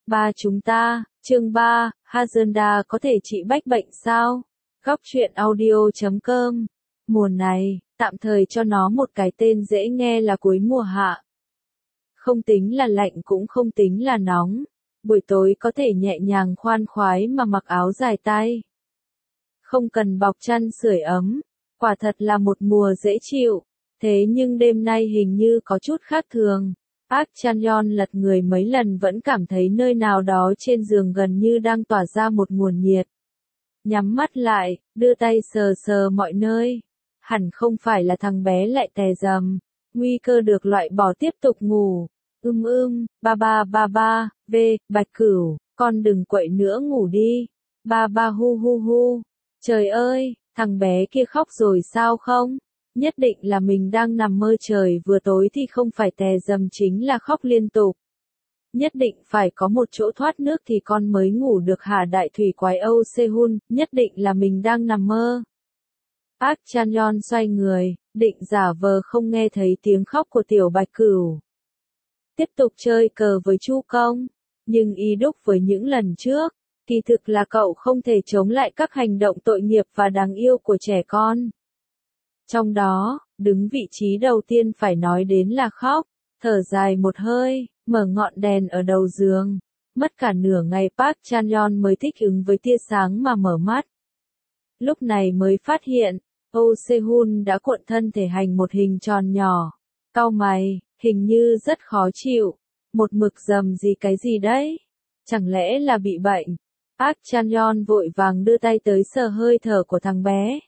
Ba chúng ta, chương 3, Hazenda có thể trị bách bệnh sao? Góc truyện audio.com. Mùa này, tạm thời cho nó một cái tên dễ nghe là cuối mùa hạ. Không tính là lạnh cũng không tính là nóng. Buổi tối có thể nhẹ nhàng khoan khoái mà mặc áo dài tay. Không cần bọc chăn sưởi ấm. Quả thật là một mùa dễ chịu. Thế nhưng đêm nay hình như có chút khác thường. Park Chan-yeon lật người mấy lần vẫn cảm thấy nơi nào đó trên giường gần như đang tỏa ra một nguồn nhiệt. Nhắm mắt lại, đưa tay sờ sờ mọi nơi. Hẳn không phải là thằng bé lại tè dầm. Nguy cơ được loại bỏ tiếp tục ngủ. Ba ba, Bạch Cửu, con đừng quậy nữa ngủ đi. Ba hu. Trời ơi, thằng bé kia khóc rồi sao không? Nhất định là mình đang nằm mơ trời vừa tối thì không phải tè dầm chính là khóc liên tục. Nhất định phải có một chỗ thoát nước thì con mới ngủ được hả đại thủy quái Âu Sehun, nhất định là mình đang nằm mơ. Park Chan-yeon xoay người, định giả vờ không nghe thấy tiếng khóc của tiểu Bạch Cửu. Tiếp tục chơi cờ với Chu Công, nhưng y đúc với những lần trước, kỳ thực là cậu không thể chống lại các hành động tội nghiệp và đáng yêu của trẻ con. Trong đó, đứng vị trí đầu tiên phải nói đến là khóc, thở dài một hơi, mở ngọn đèn ở đầu giường. Mất cả nửa ngày Park Chan-yeon mới thích ứng với tia sáng mà mở mắt. Lúc này mới phát hiện, Oh Se-hun đã cuộn thân thể thành một hình tròn nhỏ. Cau mày, hình như rất khó chịu. Một mực rầm gì cái gì đấy? Chẳng lẽ là bị bệnh? Park Chan-yeon vội vàng đưa tay tới sờ hơi thở của thằng bé.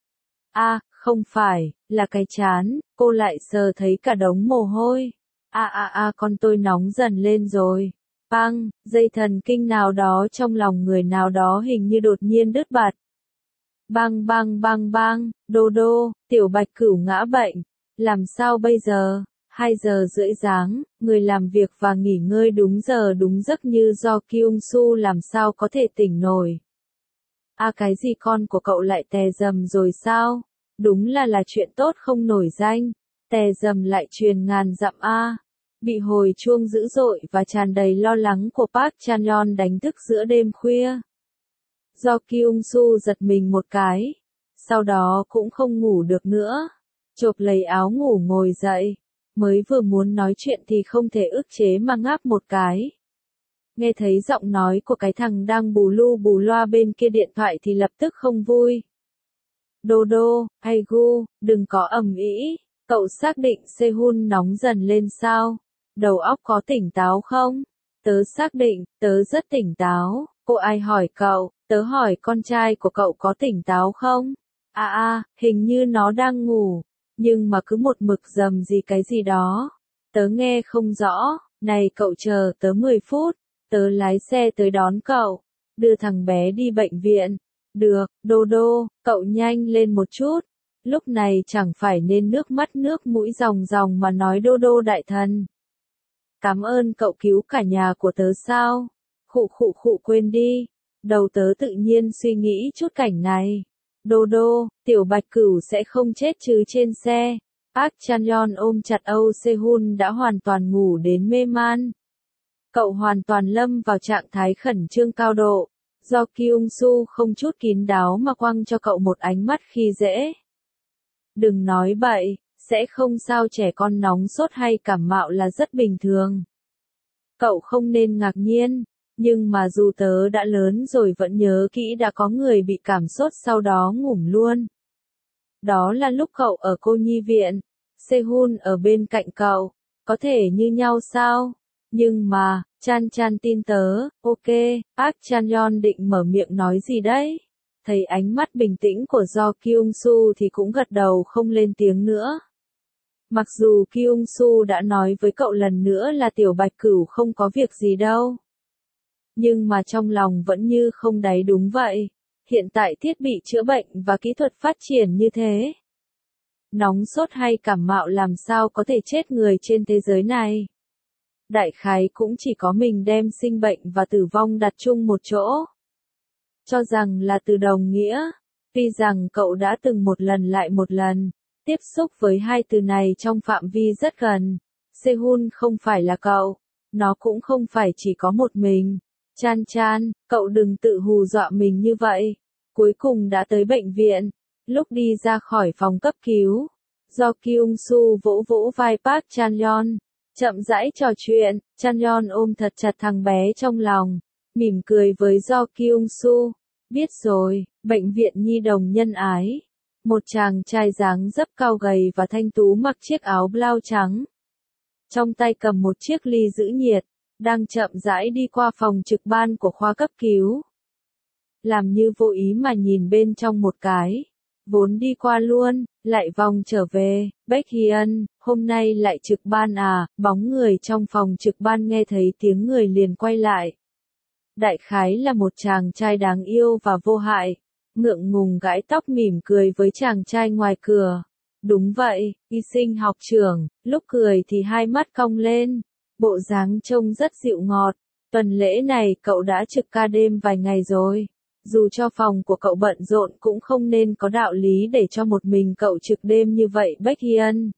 Không phải, là cái trán, cô lại sờ thấy cả đống mồ hôi. Con tôi nóng dần lên rồi. Bang, dây thần kinh nào đó trong lòng người nào đó hình như đột nhiên đứt bật. Bang, đô, tiểu Bạch Cửu ngã bệnh. Làm sao bây giờ? 2 giờ rưỡi sáng, người làm việc và nghỉ ngơi đúng giờ đúng giấc như do Kyung Su làm sao có thể tỉnh nổi. Cái gì con của cậu lại tè dầm rồi sao? Đúng là chuyện tốt không nổi danh. Tè dầm lại truyền ngàn dặm Bị hồi chuông dữ dội và tràn đầy lo lắng của Park Chan-yeon đánh thức giữa đêm khuya. Do Kyung Su giật mình một cái. Sau đó cũng không ngủ được nữa. Chộp lấy áo ngủ ngồi dậy. Mới vừa muốn nói chuyện thì không thể ức chế mà ngáp một cái. Nghe thấy giọng nói của cái thằng đang bù lu bù loa bên kia điện thoại thì lập tức không vui. Đô, hay gu, đừng có ầm ĩ. Cậu xác định Sehun nóng dần lên sao? Đầu óc có tỉnh táo không? Tớ xác định, tớ rất tỉnh táo. Cô ai hỏi cậu? Tớ hỏi con trai của cậu có tỉnh táo không? Hình như nó đang ngủ. Nhưng mà cứ một mực rầm gì cái gì đó. Tớ nghe không rõ. Này cậu chờ tớ 10 phút. Tớ lái xe tới đón cậu. Đưa thằng bé đi bệnh viện. Được, Đô, cậu nhanh lên một chút. Lúc này chẳng phải nên nước mắt nước mũi ròng ròng mà nói Đô đại thần. Cảm ơn cậu cứu cả nhà của tớ sao? Khụ quên đi. Đầu tớ tự nhiên suy nghĩ chút cảnh này. Đô, tiểu Bạch Cửu sẽ không chết chứ trên xe. Park Chan-yeon ôm chặt Âu Se-hun đã hoàn toàn ngủ đến mê man. Cậu hoàn toàn lâm vào trạng thái khẩn trương cao độ. Do Kyung Su không chút kín đáo mà quăng cho cậu một ánh mắt khi dễ. Đừng nói bậy, sẽ không sao, trẻ con nóng sốt hay cảm mạo là rất bình thường. Cậu không nên ngạc nhiên, nhưng mà dù tớ đã lớn rồi vẫn nhớ kỹ đã có người bị cảm sốt sau đó ngủm luôn. Đó là lúc cậu ở cô nhi viện, Sehun ở bên cạnh cậu, có thể như nhau sao? Nhưng mà, Chan tin tớ, ok, Park Chan-yeon định mở miệng nói gì đấy? Thấy ánh mắt bình tĩnh của Do Kyung Su thì cũng gật đầu không lên tiếng nữa. Mặc dù Kyung Su đã nói với cậu lần nữa là tiểu Bạch Cửu không có việc gì đâu. Nhưng mà trong lòng vẫn như không đáy đúng vậy. Hiện tại thiết bị chữa bệnh và kỹ thuật phát triển như thế. Nóng sốt hay cảm mạo làm sao có thể chết người trên thế giới này. Đại khái cũng chỉ có mình đem sinh bệnh và tử vong đặt chung một chỗ. Cho rằng là từ đồng nghĩa. Tuy rằng cậu đã từng một lần lại một lần tiếp xúc với hai từ này trong phạm vi rất gần. Sehun không phải là cậu. nó cũng không phải chỉ có một mình. Chan Chan, cậu đừng tự hù dọa mình như vậy. Cuối cùng đã tới bệnh viện. Lúc đi ra khỏi phòng cấp cứu, do Kyung Soo vỗ vỗ vai Park Chan Yeon, chậm rãi trò chuyện, Chan Yeon ôm thật chặt thằng bé trong lòng, mỉm cười với Do Kyung Soo. Biết rồi, bệnh viện nhi đồng nhân ái. Một chàng trai dáng dấp cao gầy và thanh tú mặc chiếc áo blau trắng. Trong tay cầm một chiếc ly giữ nhiệt, đang chậm rãi đi qua phòng trực ban của khoa cấp cứu. Làm như vô ý mà nhìn bên trong một cái. Vốn đi qua luôn, lại vòng trở về. Baekhyun, hôm nay lại trực ban à? Bóng người trong phòng trực ban nghe thấy tiếng người liền quay lại. Đại khái là một chàng trai đáng yêu và vô hại. Ngượng ngùng gãi tóc mỉm cười với chàng trai ngoài cửa. Đúng vậy, y sinh học trưởng, lúc cười thì hai mắt cong lên. Bộ dáng trông rất dịu ngọt. Tuần lễ này cậu đã trực ca đêm vài ngày rồi. Dù cho phòng của cậu bận rộn cũng không nên có đạo lý để cho một mình cậu trực đêm như vậy. Baekhyun.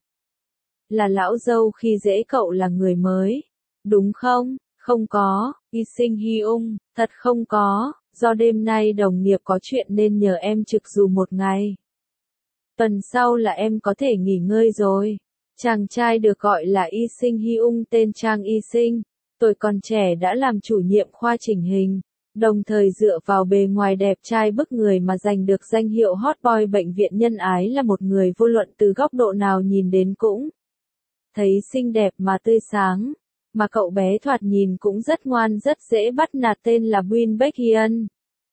Là lão dâu khi dễ cậu là người mới. Đúng không? Không có, y sinh Hyung, thật không có, do đêm nay đồng nghiệp có chuyện nên nhờ em trực dù một ngày. Tuần sau là em có thể nghỉ ngơi rồi. Chàng trai được gọi là y sinh Hyung tên Trang y sinh, tuổi còn trẻ đã làm chủ nhiệm khoa chỉnh hình, đồng thời dựa vào bề ngoài đẹp trai bức người mà giành được danh hiệu hot boy bệnh viện nhân ái là một người vô luận từ góc độ nào nhìn đến cũng thấy xinh đẹp mà tươi sáng. Mà cậu bé thoạt nhìn cũng rất ngoan rất dễ bắt nạt tên là Win Baekhyun.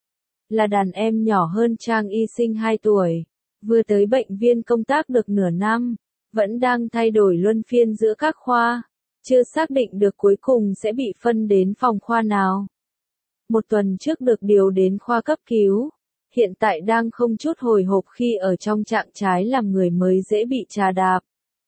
Là đàn em nhỏ hơn Trang y sinh 2 tuổi. Vừa tới bệnh viện công tác được nửa năm. Vẫn đang thay đổi luân phiên giữa các khoa. Chưa xác định được cuối cùng sẽ bị phân đến phòng khoa nào. Một tuần trước được điều đến khoa cấp cứu. Hiện tại đang không chút hồi hộp khi ở trong trạng thái làm người mới dễ bị trà đạp.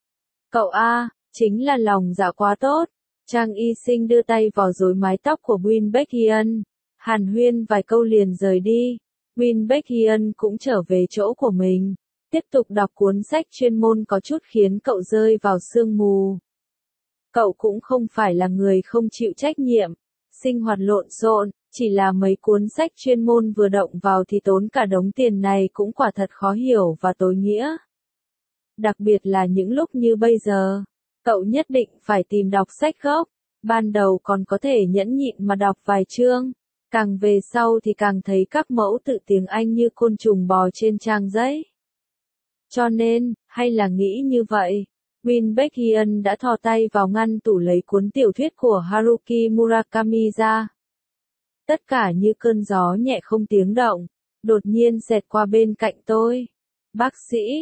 Cậu A, chính là lòng dạ quá tốt. Trang y sinh đưa tay vào rối mái tóc của Win Baekhyun. Hàn huyên vài câu liền rời đi. Win Baekhyun cũng trở về chỗ của mình. Tiếp tục đọc cuốn sách chuyên môn có chút khiến cậu rơi vào sương mù. Cậu cũng không phải là người không chịu trách nhiệm. Sinh hoạt lộn xộn, chỉ là mấy cuốn sách chuyên môn vừa động vào thì tốn cả đống tiền này cũng quả thật khó hiểu và tối nghĩa. Đặc biệt là những lúc như bây giờ. Cậu nhất định phải tìm đọc sách gốc. Ban đầu còn có thể nhẫn nhịn mà đọc vài chương. Càng về sau thì càng thấy các mẫu tự tiếng Anh như côn trùng bò trên trang giấy. Cho nên, hay là nghĩ như vậy, Win Baekhyun đã thò tay vào ngăn tủ lấy cuốn tiểu thuyết của Haruki Murakami ra. Tất cả như cơn gió nhẹ không tiếng động, đột nhiên xẹt qua bên cạnh tôi. Bác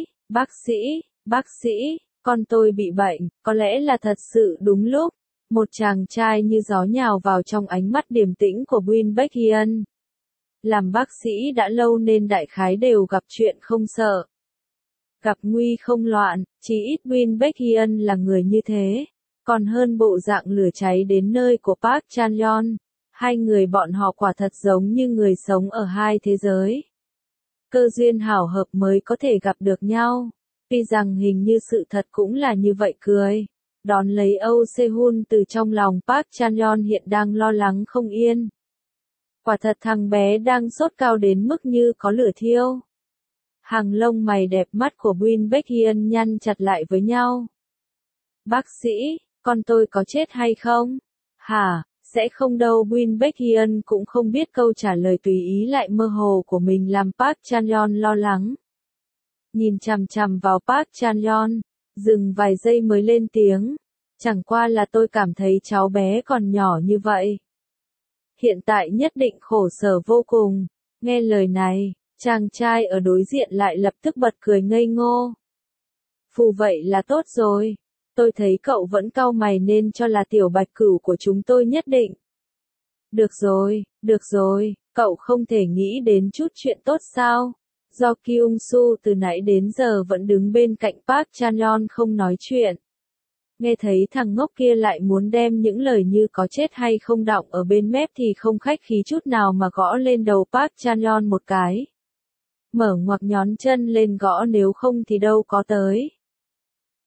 sĩ, con tôi bị bệnh, có lẽ là thật sự đúng lúc. Một chàng trai như gió nhào vào trong ánh mắt điềm tĩnh của Win Baekhyun. Làm bác sĩ đã lâu nên đại khái đều gặp chuyện không sợ. Gặp nguy không loạn, chỉ ít Win Baekhyun là người như thế. Còn hơn bộ dạng lửa cháy đến nơi của Park Chan Yeon. Hai người bọn họ quả thật giống như người sống ở hai thế giới. Cơ duyên hảo hợp mới có thể gặp được nhau. Tuy rằng hình như sự thật cũng là như vậy cười. Đón lấy Âu Sehun từ trong lòng Park Chan Yeon hiện đang lo lắng không yên. Quả thật thằng bé đang sốt cao đến mức như có lửa thiêu. Hàng lông mày đẹp mắt của Win Baekhyun nhăn chặt lại với nhau. Bác sĩ, con tôi có chết hay không? Hả, sẽ không đâu. Win Baekhyun cũng không biết câu trả lời tùy ý lại mơ hồ của mình làm Park Chan Yeon lo lắng. Nhìn chằm chằm vào Park Chan Yeon, dừng vài giây mới lên tiếng. Chẳng qua là tôi cảm thấy cháu bé còn nhỏ như vậy. Hiện tại nhất định khổ sở vô cùng. Nghe lời này, chàng trai ở đối diện lại lập tức bật cười ngây ngô. Phù vậy là tốt rồi. Tôi thấy cậu vẫn cau mày nên cho là tiểu bạch cửu của chúng tôi nhất định. Được rồi, cậu không thể nghĩ đến chút chuyện tốt sao? Do Kyung Soo từ nãy đến giờ vẫn đứng bên cạnh Park Chan Yeon không nói chuyện. Nghe thấy thằng ngốc kia lại muốn đem những lời như có chết hay không đọng ở bên mép thì không khách khí chút nào mà gõ lên đầu Park Chan Yeon một cái. Mở ngoặc nhón chân lên gõ nếu không thì đâu có tới.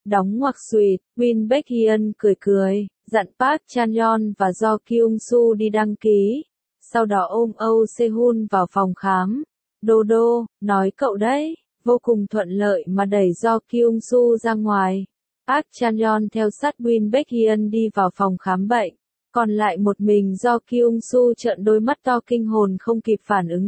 Đóng ngoặc xuyệt, Win Baekhyun cười cười, dặn Park Chan-yeon và Do Kyung-soo đi đăng ký. Sau đó ôm Oh Se-hun vào phòng khám. Đô đô, nói cậu đấy, vô cùng thuận lợi mà đẩy Do Kyung-soo ra ngoài. Park Chan-yeon theo sát Win Baekhyun đi vào phòng khám bệnh. Còn lại một mình Do Kyung-soo trợn đôi mắt to kinh hồn không kịp phản ứng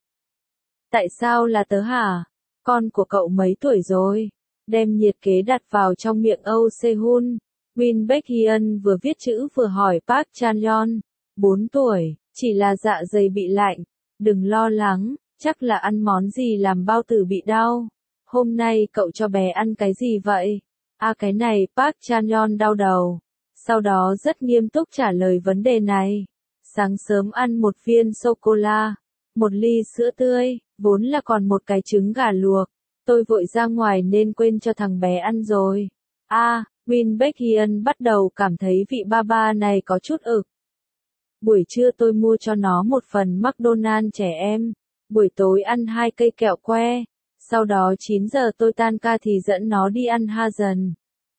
Tại sao là tớ hả? Con của cậu mấy tuổi rồi? Đem nhiệt kế đặt vào trong miệng Oh Se-hun. Win Baekhyun vừa viết chữ vừa hỏi Park Chan-yeon. 4 tuổi, chỉ là dạ dày bị lạnh. Đừng lo lắng, chắc là ăn món gì làm bao tử bị đau. Hôm nay cậu cho bé ăn cái gì vậy? Cái này, Park Chan-yeon đau đầu. Sau đó rất nghiêm túc trả lời vấn đề này. Sáng sớm ăn một viên sô-cô-la, một ly sữa tươi, vốn là còn một cái trứng gà luộc. Tôi vội ra ngoài nên quên cho thằng bé ăn rồi. Win Baekhyun bắt đầu cảm thấy vị ba ba này có chút ực. Buổi trưa tôi mua cho nó một phần McDonald's trẻ em. Buổi tối ăn 2 cây kẹo que. Sau đó 9 giờ tôi tan ca thì dẫn nó đi ăn Hazen.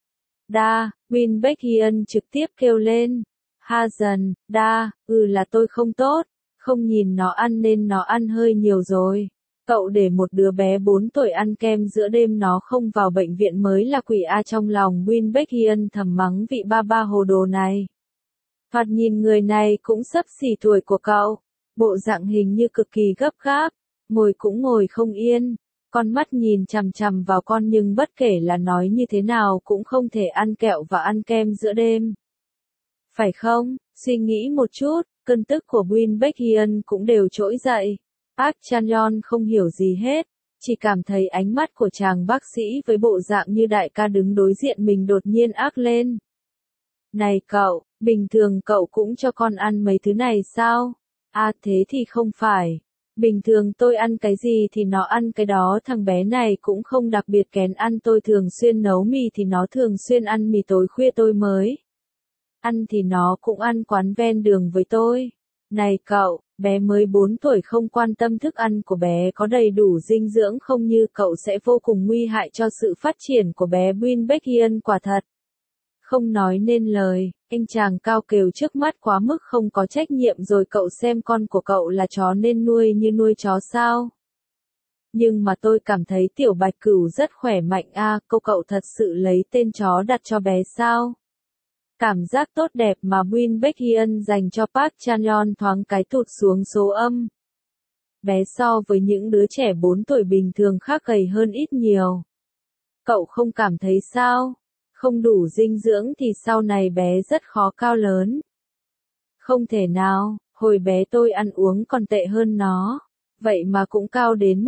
Win Baekhyun trực tiếp kêu lên. Hazen, là tôi không tốt. Không nhìn nó ăn nên nó ăn hơi nhiều rồi. Cậu để một đứa bé 4 tuổi ăn kem giữa đêm nó không vào bệnh viện mới là quỷ trong lòng Win Baekhyun thầm mắng vị ba ba hồ đồ này. Thoạt nhìn người này cũng xấp xỉ tuổi của cậu. Bộ dạng hình như cực kỳ gấp gáp. Ngồi cũng ngồi không yên. Con mắt nhìn chằm chằm vào con nhưng bất kể là nói như thế nào cũng không thể ăn kẹo và ăn kem giữa đêm. Phải không? Suy nghĩ một chút, cơn tức của Win Baekhyun cũng đều trỗi dậy. Park Chan-yeon không hiểu gì hết, chỉ cảm thấy ánh mắt của chàng bác sĩ với bộ dạng như đại ca đứng đối diện mình đột nhiên ác lên. Này cậu, bình thường cậu cũng cho con ăn mấy thứ này sao? Thế thì không phải. Bình thường tôi ăn cái gì thì nó ăn cái đó, thằng bé này cũng không đặc biệt kén ăn, tôi thường xuyên nấu mì thì nó thường xuyên ăn mì, tối khuya tôi mới ăn thì nó cũng ăn quán ven đường với tôi. Này cậu, bé mới 4 tuổi không quan tâm thức ăn của bé có đầy đủ dinh dưỡng không, như cậu sẽ vô cùng nguy hại cho sự phát triển của bé. Win Baekhyun quả thật không nói nên lời, anh chàng cao kèo trước mắt quá mức không có trách nhiệm rồi. Cậu xem con của cậu là chó nên nuôi như nuôi chó sao? Nhưng mà tôi cảm thấy tiểu bạch cửu rất khỏe mạnh. Cậu thật sự lấy tên chó đặt cho bé sao? Cảm giác tốt đẹp mà Win Baekhyun dành cho Park Chan-yeon thoáng cái tụt xuống số âm. Bé so với những đứa trẻ 4 tuổi bình thường khác gầy hơn ít nhiều. Cậu không cảm thấy sao? Không đủ dinh dưỡng thì sau này bé rất khó cao lớn. Không thể nào, hồi bé tôi ăn uống còn tệ hơn nó. Vậy mà cũng cao đến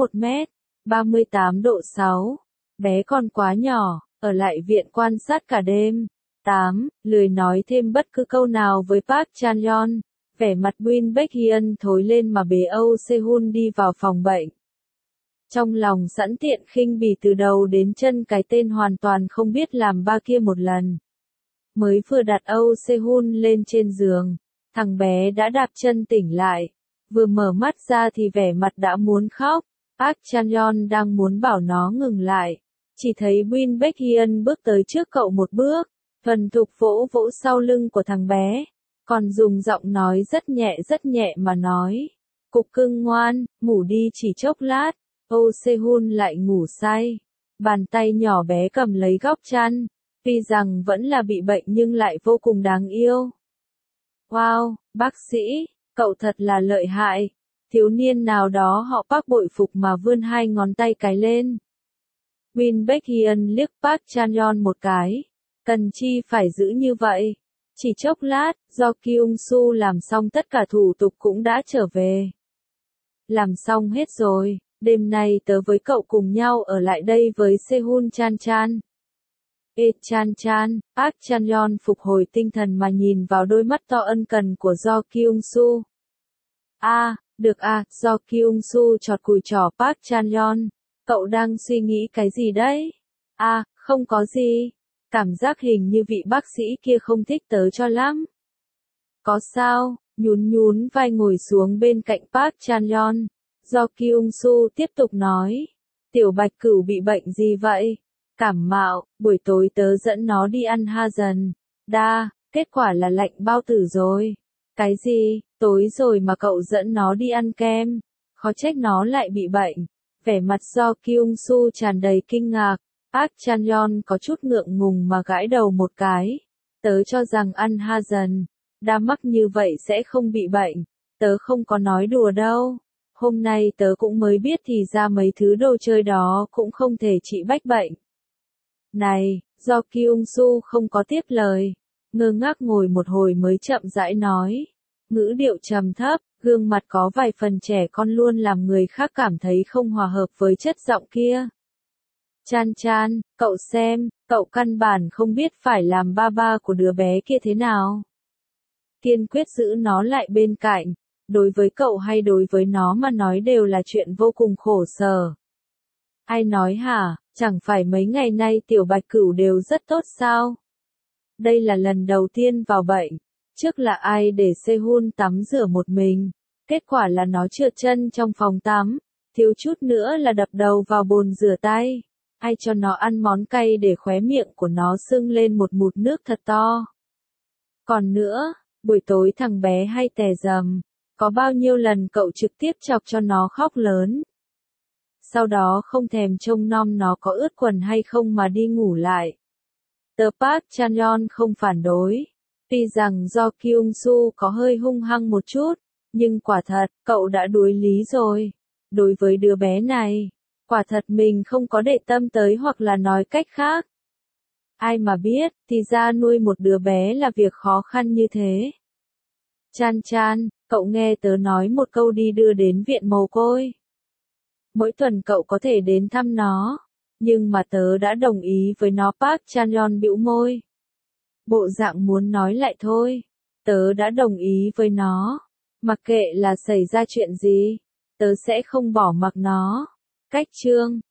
1m38 độ 6. Bé còn quá nhỏ, ở lại viện quan sát cả đêm. Lười nói thêm bất cứ câu nào với Park Chan-yeon. Vẻ mặt Win Baekhyun thối lên mà bế Oh Se-hun đi vào phòng bệnh. Trong lòng sẵn tiện khinh bỉ từ đầu đến chân cái tên hoàn toàn không biết làm ba kia một lần. Mới vừa đặt Oh Se-hun lên trên giường, thằng bé đã đạp chân tỉnh lại. Vừa mở mắt ra thì vẻ mặt đã muốn khóc. Park Chan-yeon đang muốn bảo nó ngừng lại. Chỉ thấy Win Baekhyun bước tới trước cậu một bước, thuần thục vỗ vỗ sau lưng của thằng bé. Còn dùng giọng nói rất nhẹ mà nói. Cục cưng ngoan, ngủ đi chỉ chốc lát. Oh Se-hun lại ngủ say. Bàn tay nhỏ bé cầm lấy góc chăn. Tuy rằng vẫn là bị bệnh nhưng lại vô cùng đáng yêu. Wow, bác sĩ, cậu thật là lợi hại. Thiếu niên nào đó họ Park bội phục mà vươn 2 ngón tay cái lên. Win Baekhyun liếc Park Chan-yeon một cái. Cần chi phải giữ như vậy? Chỉ chốc lát, Do Kyung-soo làm xong tất cả thủ tục cũng đã trở về. Làm xong hết rồi, đêm nay tớ với cậu cùng nhau ở lại đây với Se-hun Chan. Chan, Park Chan-yeon phục hồi tinh thần mà nhìn vào đôi mắt to ân cần của Do Kyung-soo. Được Do Kyung-soo chọt cùi chỏ Park Chan-yeon. Cậu đang suy nghĩ cái gì đấy? Không có gì. Cảm giác hình như vị bác sĩ kia không thích tớ cho lắm. Có sao? Nhún vai ngồi xuống bên cạnh Park Chan-yeon. Do Kyung-soo tiếp tục nói. Tiểu bạch cửu bị bệnh gì vậy? Cảm mạo, buổi tối tớ dẫn nó đi ăn ha dần. Kết quả là lạnh bao tử rồi. Cái gì, tối rồi mà cậu dẫn nó đi ăn kem? Khó trách nó lại bị bệnh. Vẻ mặt Do Kyung Su tràn đầy kinh ngạc. Park Chan Yeon có chút ngượng ngùng mà gãi đầu một cái. Tớ cho rằng ăn ha dần, đa mắc như vậy sẽ không bị bệnh. Tớ không có nói đùa đâu. Hôm nay tớ cũng mới biết thì ra mấy thứ đồ chơi đó cũng không thể trị bách bệnh. Này, Do Kyung Su không có tiếp lời. Ngơ ngác ngồi một hồi mới chậm rãi nói. Ngữ điệu trầm thấp, gương mặt có vài phần trẻ con luôn làm người khác cảm thấy không hòa hợp với chất giọng kia. Chan Chan, cậu xem, cậu căn bản không biết phải làm ba ba của đứa bé kia thế nào. Kiên quyết giữ nó lại bên cạnh, đối với cậu hay đối với nó mà nói đều là chuyện vô cùng khổ sở. Ai nói hả, chẳng phải mấy ngày nay tiểu bạch cửu đều rất tốt sao? Đây là lần đầu tiên vào bệnh, trước là ai để Sehun tắm rửa một mình, kết quả là nó trượt chân trong phòng tắm, thiếu chút nữa là đập đầu vào bồn rửa tay. Ai cho nó ăn món cay để khóe miệng của nó sưng lên một mụt nước thật to. Còn nữa, buổi tối thằng bé hay tè dầm, có bao nhiêu lần cậu trực tiếp chọc cho nó khóc lớn. Sau đó không thèm trông nom nó có ướt quần hay không mà đi ngủ lại. Tờ Park Chan Yeon không phản đối. Tuy rằng Do Kyung Su có hơi hung hăng một chút, nhưng quả thật, cậu đã đuối lý rồi. Đối với đứa bé này, quả thật mình không có để tâm tới hoặc là nói cách khác. Ai mà biết, thì ra nuôi một đứa bé là việc khó khăn như thế. Chan Chan, cậu nghe tớ nói một câu đi đưa đến viện mồ côi. Mỗi tuần cậu có thể đến thăm nó. Nhưng mà tớ đã đồng ý với nó. Park Chan Yeon bĩu môi. Bộ dạng muốn nói lại thôi. Tớ đã đồng ý với nó. Mặc kệ là xảy ra chuyện gì, tớ sẽ không bỏ mặc nó. Cách chương